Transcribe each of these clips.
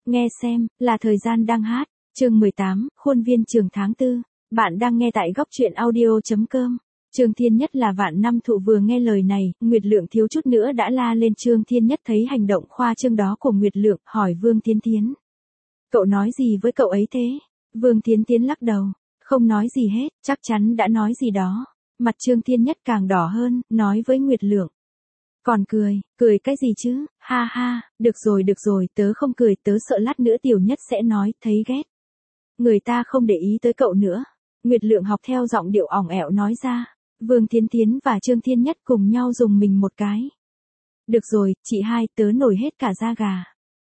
Nghe xem, là thời gian đang hát. Chương 18, khuôn viên trường tháng 4. Bạn đang nghe tại góc truyện audio.com. Trương Thiên Nhất là vạn năm thụ vừa nghe lời này, Nguyệt Lượng thiếu chút nữa đã la lên. Trương Thiên Nhất thấy hành động khoa trương đó của Nguyệt Lượng, hỏi Vương Thiến Thiến. Cậu nói gì với cậu ấy thế? Vương Thiến Thiến lắc đầu. Không nói gì hết, chắc chắn đã nói gì đó. Mặt Trương Thiên Nhất càng đỏ hơn, nói với Nguyệt Lượng. Còn cười cái gì chứ, ha ha, được rồi, tớ không cười, tớ sợ lát nữa Tiểu Nhất sẽ nói, thấy ghét. Người ta không để ý tới cậu nữa. Nguyệt Lượng học theo giọng điệu ỏng ẻo nói ra. Vương Thiến Thiến và Trương Thiên Nhất cùng nhau dùng mình một cái. Được rồi, chị hai, tớ nổi hết cả da gà.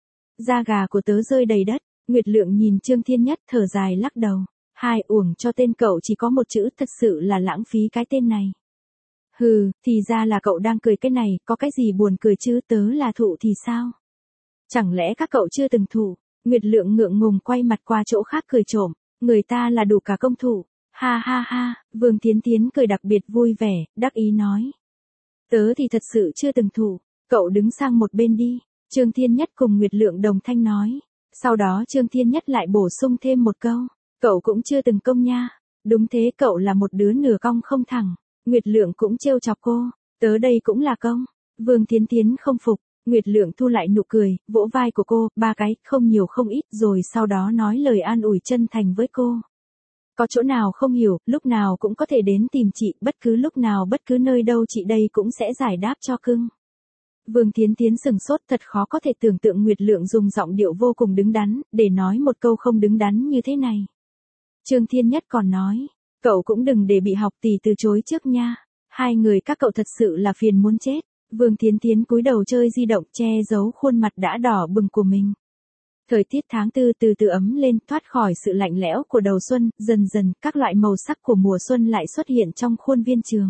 Da gà của tớ rơi đầy đất. Nguyệt Lượng nhìn Trương Thiên Nhất thở dài lắc đầu. Hai, uổng cho tên cậu chỉ có một chữ, thật sự là lãng phí cái tên này. Hừ, thì ra là cậu đang cười cái này, có cái gì buồn cười chứ, tớ là thụ thì sao? Chẳng lẽ các cậu chưa từng thụ? Nguyệt Lượng ngượng ngùng quay mặt qua chỗ khác cười trộm, người ta là đủ cả công thụ. Ha ha ha, Vương Thiến Thiến cười đặc biệt vui vẻ, đắc ý nói. Tớ thì thật sự chưa từng thụ, cậu đứng sang một bên đi. Trương Thiên Nhất cùng Nguyệt Lượng đồng thanh nói. Sau đó Trương Thiên Nhất lại bổ sung thêm một câu, cậu cũng chưa từng công nha. Đúng thế, cậu là một đứa nửa cong không thẳng. Nguyệt Lượng cũng trêu chọc cô, tớ đây cũng là công. Vương Thiến Thiến không phục, Nguyệt Lượng thu lại nụ cười, vỗ vai của cô, ba cái, không nhiều không ít, rồi sau đó nói lời an ủi chân thành với cô. Có chỗ nào không hiểu, lúc nào cũng có thể đến tìm chị, bất cứ lúc nào bất cứ nơi đâu chị đây cũng sẽ giải đáp cho cưng. Vương Thiến Thiến sừng sốt, thật khó có thể tưởng tượng Nguyệt Lượng dùng giọng điệu vô cùng đứng đắn, để nói một câu không đứng đắn như thế này. Trương Thiên Nhất còn nói. Cậu cũng đừng để bị học tỷ từ chối trước nha. Hai người các cậu thật sự là phiền muốn chết. Vương Thiến Thiến cúi đầu chơi di động, che giấu khuôn mặt đã đỏ bừng của mình. Thời tiết tháng 4 từ từ ấm lên, thoát khỏi sự lạnh lẽo của đầu xuân, dần dần các loại màu sắc của mùa xuân lại xuất hiện trong khuôn viên trường.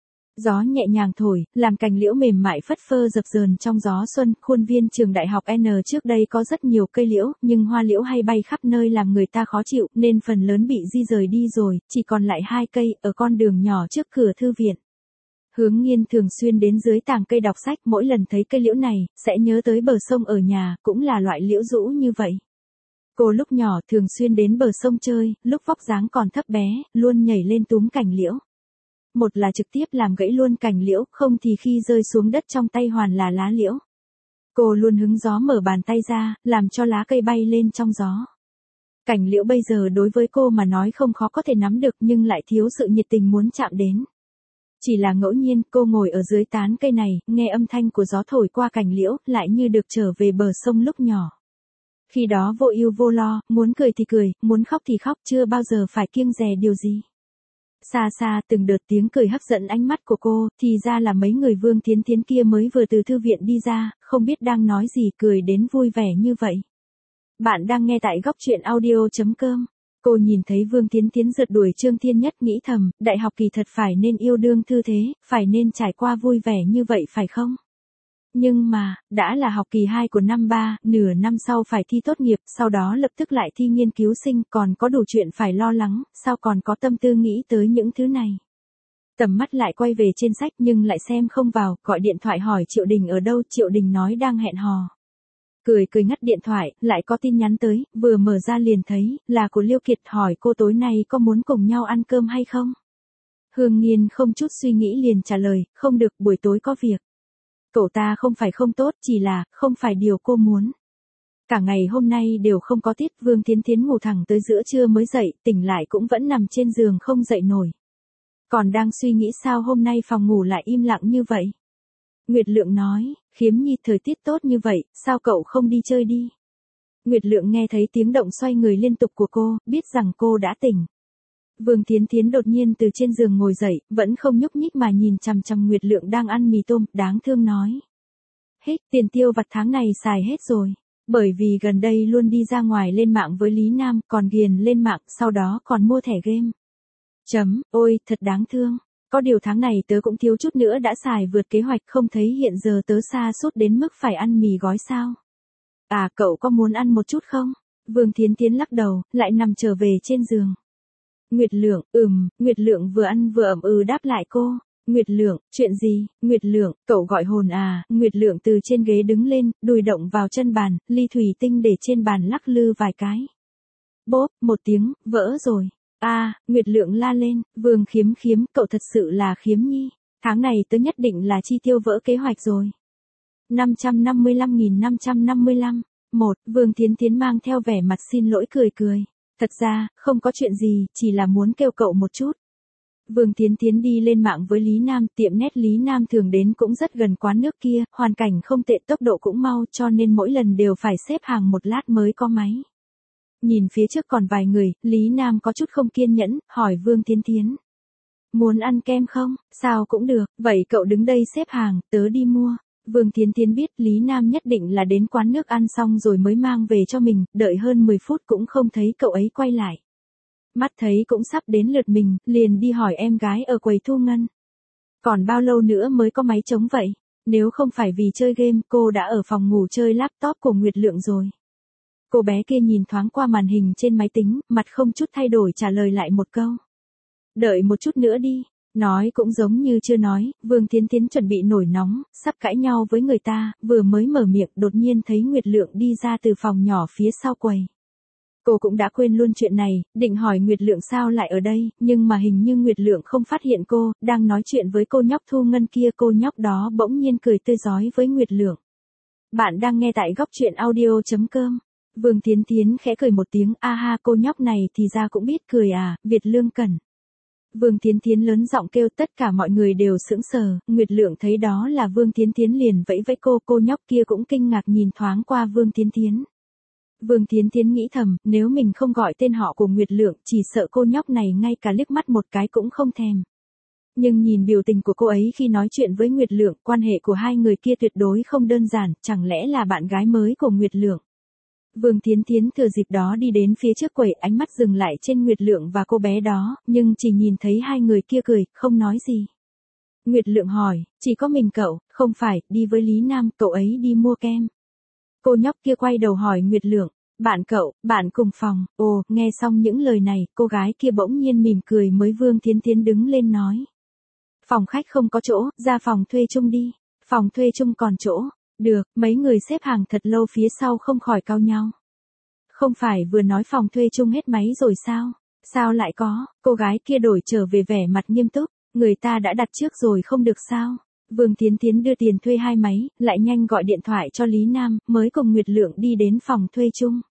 Gió nhẹ nhàng thổi, làm cành liễu mềm mại phất phơ dập dờn trong gió xuân. Khuôn viên trường đại học N trước đây có rất nhiều cây liễu, nhưng hoa liễu hay bay khắp nơi làm người ta khó chịu, nên phần lớn bị di rời đi rồi, chỉ còn lại 2 cây, ở con đường nhỏ trước cửa thư viện. Hướng Nghiên thường xuyên đến dưới tàng cây đọc sách, mỗi lần thấy cây liễu này, sẽ nhớ tới bờ sông ở nhà, cũng là loại liễu rũ như vậy. Cô lúc nhỏ thường xuyên đến bờ sông chơi, lúc vóc dáng còn thấp bé, luôn nhảy lên túm cành liễu. Một là trực tiếp làm gãy luôn cành liễu, không thì khi rơi xuống đất trong tay hoàn là lá liễu. Cô luôn hứng gió mở bàn tay ra, làm cho lá cây bay lên trong gió. Cành liễu bây giờ đối với cô mà nói không khó có thể nắm được, nhưng lại thiếu sự nhiệt tình muốn chạm đến. Chỉ là ngẫu nhiên cô ngồi ở dưới tán cây này, nghe âm thanh của gió thổi qua cành liễu, lại như được trở về bờ sông lúc nhỏ. Khi đó vô ưu vô lo, muốn cười thì cười, muốn khóc thì khóc, chưa bao giờ phải kiêng dè điều gì. Xa xa từng đợt tiếng cười hấp dẫn ánh mắt của cô, thì ra là mấy người Vương Thiến Thiến kia mới vừa từ thư viện đi ra, không biết đang nói gì, cười đến vui vẻ như vậy. Bạn đang nghe tại góc truyện audio.com. Cô nhìn thấy Vương Thiến Thiến rượt đuổi Trương Thiên Nhất, nghĩ thầm, đại học kỳ thật phải nên yêu đương thư thế, phải nên trải qua vui vẻ như vậy phải không? Nhưng mà, đã là học kỳ 2 của năm 3, nửa năm sau phải thi tốt nghiệp, sau đó lập tức lại thi nghiên cứu sinh, còn có đủ chuyện phải lo lắng, sao còn có tâm tư nghĩ tới những thứ này. Tầm mắt lại quay về trên sách nhưng lại xem không vào, gọi điện thoại hỏi Triệu Đình ở đâu, Triệu Đình nói đang hẹn hò. Cười ngắt điện thoại, lại có tin nhắn tới, vừa mở ra liền thấy, là của Liêu Kiệt, hỏi cô tối nay có muốn cùng nhau ăn cơm hay không? Hương Nghiên không chút suy nghĩ liền trả lời, không được, buổi tối có việc. Cậu ta không phải không tốt, chỉ là, không phải điều cô muốn. Cả ngày hôm nay đều không có tiết, Vương Thiến Thiến ngủ thẳng tới giữa trưa mới dậy, tỉnh lại cũng vẫn nằm trên giường không dậy nổi. Còn đang suy nghĩ sao hôm nay phòng ngủ lại im lặng như vậy. Nguyệt Lượng nói, Khiếm Nhi thời tiết tốt như vậy, sao cậu không đi chơi đi? Nguyệt Lượng nghe thấy tiếng động xoay người liên tục của cô, biết rằng cô đã tỉnh. Vương Thiến Thiến đột nhiên từ trên giường ngồi dậy, vẫn không nhúc nhích mà nhìn chằm chằm Nguyệt Lượng đang ăn mì tôm, đáng thương nói. Hết, tiền tiêu vặt tháng này xài hết rồi. Bởi vì gần đây luôn đi ra ngoài lên mạng với Lý Nam, còn ghiền lên mạng, sau đó còn mua thẻ game. Ôi, thật đáng thương. Có điều tháng này tớ cũng thiếu chút nữa đã xài vượt kế hoạch, không thấy hiện giờ tớ xa sút đến mức phải ăn mì gói sao. À, cậu có muốn ăn một chút không? Vương Thiến Thiến lắc đầu, lại nằm trở về trên giường. Nguyệt Lượng vừa ăn vừa ậm đáp lại cô. Nguyệt Lượng, chuyện gì? Nguyệt Lượng, cậu gọi hồn à? Nguyệt Lượng từ trên ghế đứng lên, đùi động vào chân bàn, ly thủy tinh để trên bàn lắc lư vài cái. Bốp, một tiếng, vỡ rồi. Nguyệt Lượng la lên, Vương Khiếm Khiếm, cậu thật sự là khiếm nhi. Tháng này tớ nhất định là chi tiêu vỡ kế hoạch rồi. 555.555. Vương Thiến Thiến mang theo vẻ mặt xin lỗi cười cười. Thật ra, không có chuyện gì, chỉ là muốn kêu cậu một chút. Vương Thiến Thiến đi lên mạng với Lý Nam, tiệm nét Lý Nam thường đến cũng rất gần quán nước kia, hoàn cảnh không tệ, tốc độ cũng mau, cho nên mỗi lần đều phải xếp hàng một lát mới có máy. Nhìn phía trước còn vài người, Lý Nam có chút không kiên nhẫn, hỏi Vương Thiến Thiến. Muốn ăn kem không? Sao cũng được, vậy cậu đứng đây xếp hàng, tớ đi mua. Vương Thiến Thiến biết Lý Nam nhất định là đến quán nước ăn xong rồi mới mang về cho mình, đợi hơn 10 phút cũng không thấy cậu ấy quay lại. Mắt thấy cũng sắp đến lượt mình, liền đi hỏi em gái ở quầy thu ngân. Còn bao lâu nữa mới có máy trống vậy? Nếu không phải vì chơi game, cô đã ở phòng ngủ chơi laptop của Nguyệt Lượng rồi. Cô bé kia nhìn thoáng qua màn hình trên máy tính, mặt không chút thay đổi trả lời lại một câu. Đợi một chút nữa đi. Nói cũng giống như chưa nói, Vương Thiến Thiến chuẩn bị nổi nóng, sắp cãi nhau với người ta, vừa mới mở miệng đột nhiên thấy Nguyệt Lượng đi ra từ phòng nhỏ phía sau quầy. Cô cũng đã quên luôn chuyện này, định hỏi Nguyệt Lượng sao lại ở đây, nhưng mà hình như Nguyệt Lượng không phát hiện cô, đang nói chuyện với cô nhóc thu ngân kia, cô nhóc đó bỗng nhiên cười tươi rói với Nguyệt Lượng. Bạn đang nghe tại góc truyện audio.com. Vương Thiến Thiến khẽ cười một tiếng, cô nhóc này thì ra cũng biết cười à, Việt Lương Cẩn. Vương Thiến Thiến lớn giọng kêu, tất cả mọi người đều sững sờ, Nguyệt Lượng thấy đó là Vương Thiến Thiến liền vẫy vẫy cô nhóc kia cũng kinh ngạc nhìn thoáng qua Vương Thiến Thiến. Vương Thiến Thiến nghĩ thầm, nếu mình không gọi tên họ của Nguyệt Lượng, chỉ sợ cô nhóc này ngay cả liếc mắt một cái cũng không thèm. Nhưng nhìn biểu tình của cô ấy khi nói chuyện với Nguyệt Lượng, quan hệ của hai người kia tuyệt đối không đơn giản, chẳng lẽ là bạn gái mới của Nguyệt Lượng. Vương Thiến Thiến thừa dịp đó đi đến phía trước quầy, ánh mắt dừng lại trên Nguyệt Lượng và cô bé đó, nhưng chỉ nhìn thấy hai người kia cười, không nói gì. Nguyệt Lượng hỏi, chỉ có mình cậu? Không phải, đi với Lý Nam, cậu ấy đi mua kem. Cô nhóc kia quay đầu hỏi Nguyệt Lượng, bạn cậu, bạn cùng phòng? Nghe xong những lời này, cô gái kia bỗng nhiên mỉm cười mới Vương Thiến Thiến đứng lên nói. Phòng khách không có chỗ, ra phòng thuê chung đi. Phòng thuê chung còn chỗ. Được, mấy người xếp hàng thật lâu phía sau không khỏi cau nhau. Không phải vừa nói phòng thuê chung hết máy rồi sao? Sao lại có? Cô gái kia đổi trở về vẻ mặt nghiêm túc, người ta đã đặt trước rồi không được sao? Vương Thiến Thiến đưa tiền thuê hai máy, lại nhanh gọi điện thoại cho Lý Nam, mới cùng Nguyệt Lượng đi đến phòng thuê chung.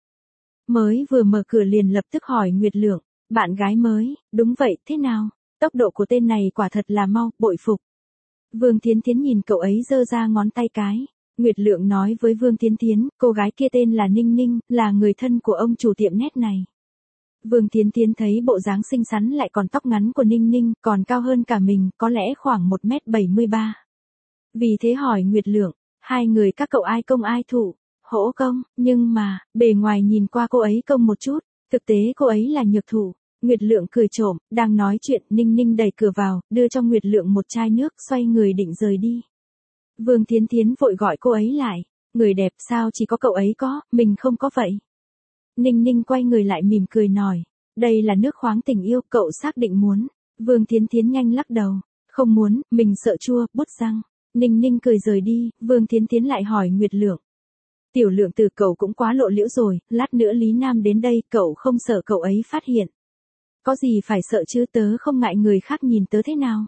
Mới vừa mở cửa liền lập tức hỏi Nguyệt Lượng, bạn gái mới, đúng vậy, thế nào? Tốc độ của tên này quả thật là mau, bội phục. Vương Thiến Thiến nhìn cậu ấy giơ ra ngón tay cái. Nguyệt Lượng nói với Vương Thiến Thiến, cô gái kia tên là Ninh Ninh, là người thân của ông chủ tiệm nét này. Vương Thiến Thiến thấy bộ dáng xinh xắn lại còn tóc ngắn của Ninh Ninh, còn cao hơn cả mình, có lẽ khoảng 1m73. Vì thế hỏi Nguyệt Lượng, hai người các cậu ai công ai thủ? Hỗ công, nhưng mà, bề ngoài nhìn qua cô ấy công một chút, thực tế cô ấy là nhược thủ. Nguyệt Lượng cười trộm, đang nói chuyện, Ninh Ninh đẩy cửa vào, đưa cho Nguyệt Lượng một chai nước, xoay người định rời đi. Vương Thiến Thiến vội gọi cô ấy lại, người đẹp sao chỉ có cậu ấy có, mình không có vậy. Ninh Ninh quay người lại mỉm cười nói, đây là nước khoáng tình yêu, cậu xác định muốn. Vương Thiến Thiến nhanh lắc đầu, không muốn, mình sợ chua, bút răng. Ninh Ninh cười rời đi, Vương Thiến Thiến lại hỏi Nguyệt Lượng. Tiểu Lượng từ cậu cũng quá lộ liễu rồi, lát nữa Lý Nam đến đây, cậu không sợ cậu ấy phát hiện. Có gì phải sợ chứ, tớ không ngại người khác nhìn tớ thế nào.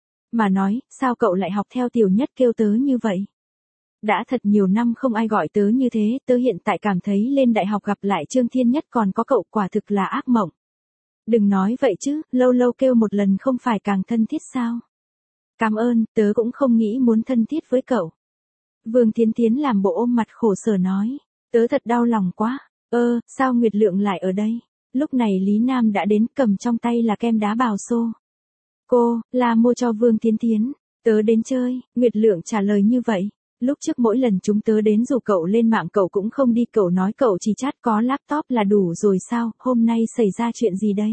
Mà nói, sao cậu lại học theo Tiểu Nhất kêu tớ như vậy? Đã thật nhiều năm không ai gọi tớ như thế, tớ hiện tại cảm thấy lên đại học gặp lại Trương Thiên Nhất còn có cậu quả thực là ác mộng. Đừng nói vậy chứ, lâu lâu kêu một lần không phải càng thân thiết sao? Cảm ơn, tớ cũng không nghĩ muốn thân thiết với cậu. Vương Thiến Thiến làm bộ ôm mặt khổ sở nói, tớ thật đau lòng quá. Sao Nguyệt Lượng lại ở đây? Lúc này Lý Nam đã đến, cầm trong tay là kem đá bào xô. Cô, là mua cho Vương Thiến Thiến. Tớ đến chơi, Nguyệt Lượng trả lời như vậy. Lúc trước mỗi lần chúng tớ đến dù cậu lên mạng cậu cũng không đi, cậu nói cậu chỉ chat có laptop là đủ rồi sao, hôm nay xảy ra chuyện gì đây?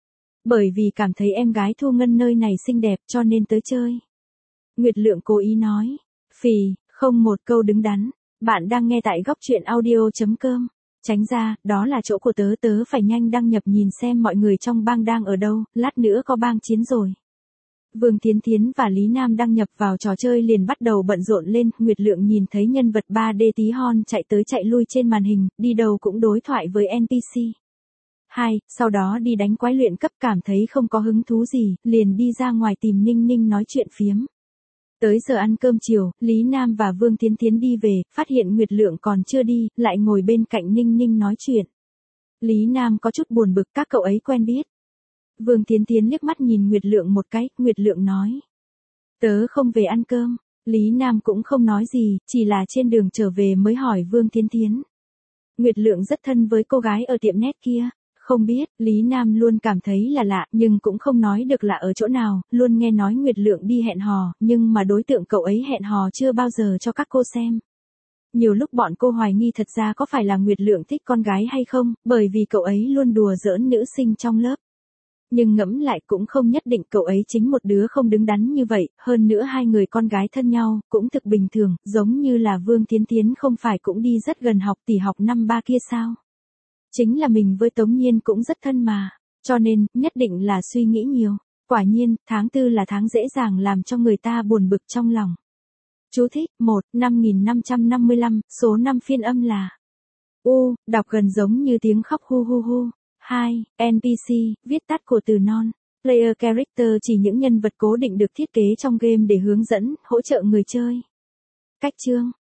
Bởi vì cảm thấy em gái Thu Ngân nơi này xinh đẹp cho nên tới chơi. Nguyệt Lượng cố ý nói. Phì, không một câu đứng đắn. Bạn đang nghe tại góc truyện audio.com. Tránh ra, đó là chỗ của tớ phải nhanh đăng nhập nhìn xem mọi người trong bang đang ở đâu, lát nữa có bang chiến rồi. Vương Thiến Thiến và Lý Nam đăng nhập vào trò chơi liền bắt đầu bận rộn lên, Nguyệt Lượng nhìn thấy nhân vật 3D tí hon chạy tới chạy lui trên màn hình, đi đâu cũng đối thoại với NPC. Sau đó đi đánh quái luyện cấp cảm thấy không có hứng thú gì, liền đi ra ngoài tìm Ninh Ninh nói chuyện phiếm. Tới giờ ăn cơm chiều, Lý Nam và Vương Thiến Thiến đi về, phát hiện Nguyệt Lượng còn chưa đi, lại ngồi bên cạnh Ninh Ninh nói chuyện. Lý Nam có chút buồn bực, các cậu ấy quen biết. Vương Thiến Thiến liếc mắt nhìn Nguyệt Lượng một cái, Nguyệt Lượng nói. Tớ không về ăn cơm. Lý Nam cũng không nói gì, chỉ là trên đường trở về mới hỏi Vương Thiến Thiến. Nguyệt Lượng rất thân với cô gái ở tiệm nét kia. Không biết, Lý Nam luôn cảm thấy là lạ, nhưng cũng không nói được là ở chỗ nào, luôn nghe nói Nguyệt Lượng đi hẹn hò, nhưng mà đối tượng cậu ấy hẹn hò chưa bao giờ cho các cô xem. Nhiều lúc bọn cô hoài nghi thật ra có phải là Nguyệt Lượng thích con gái hay không, bởi vì cậu ấy luôn đùa giỡn nữ sinh trong lớp. Nhưng ngẫm lại cũng không nhất định cậu ấy chính một đứa không đứng đắn như vậy, hơn nữa hai người con gái thân nhau, cũng thực bình thường, giống như là Vương Thiến Thiến không phải cũng đi rất gần học tỷ học năm ba kia sao. Chính là mình với Tống Nhiên cũng rất thân mà, cho nên, nhất định là suy nghĩ nhiều. Quả nhiên, tháng 4 là tháng dễ dàng làm cho người ta buồn bực trong lòng. Chú thích, 1, 5555, số 5 phiên âm là đọc gần giống như tiếng khóc hu hu hu. 2. NPC, viết tắt của từ non. Player character chỉ những nhân vật cố định được thiết kế trong game để hướng dẫn, hỗ trợ người chơi. Cách chương